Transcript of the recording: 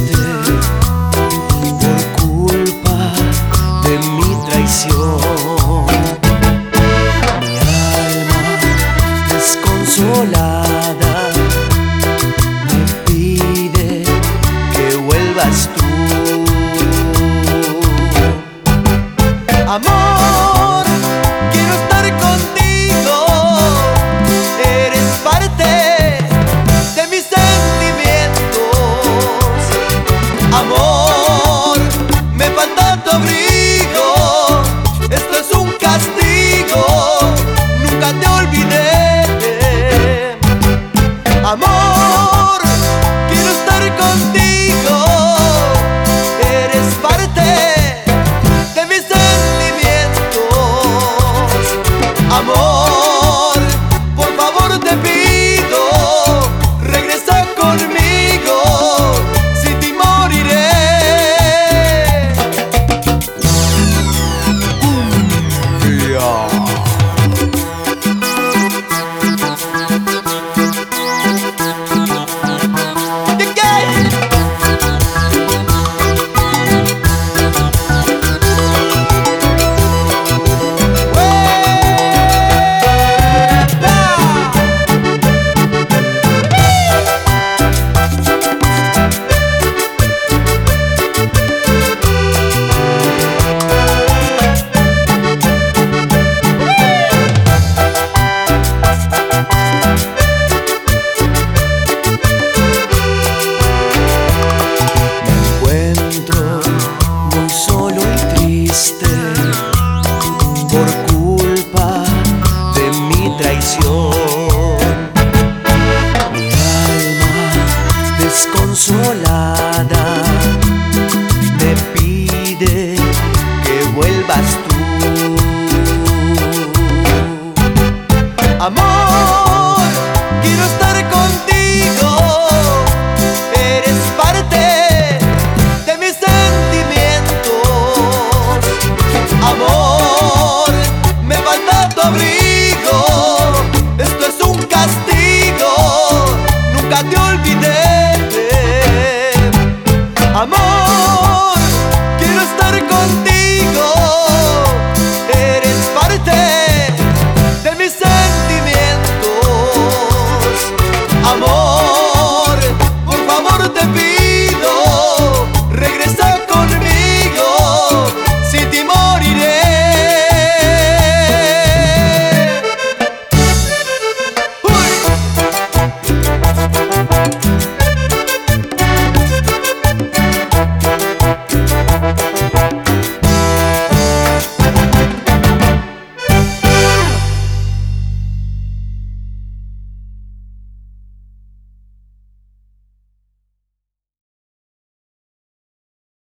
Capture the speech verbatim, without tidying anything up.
triste por culpa de mi traición. Mi alma desconsolada me pide que vuelvas tú. Amor, quiero estar contigo, eres parte de mis sentimientos. Amor, me falta tu abrigo, esto es un castigo, nunca te olvidé. Amor, quiero estar contigo, eres parte de mis sentimientos. Amor, por favor te pido, regresa conmigo, sin ti moriré. Cumbia. Por culpa de mi traición, mi alma desconsolada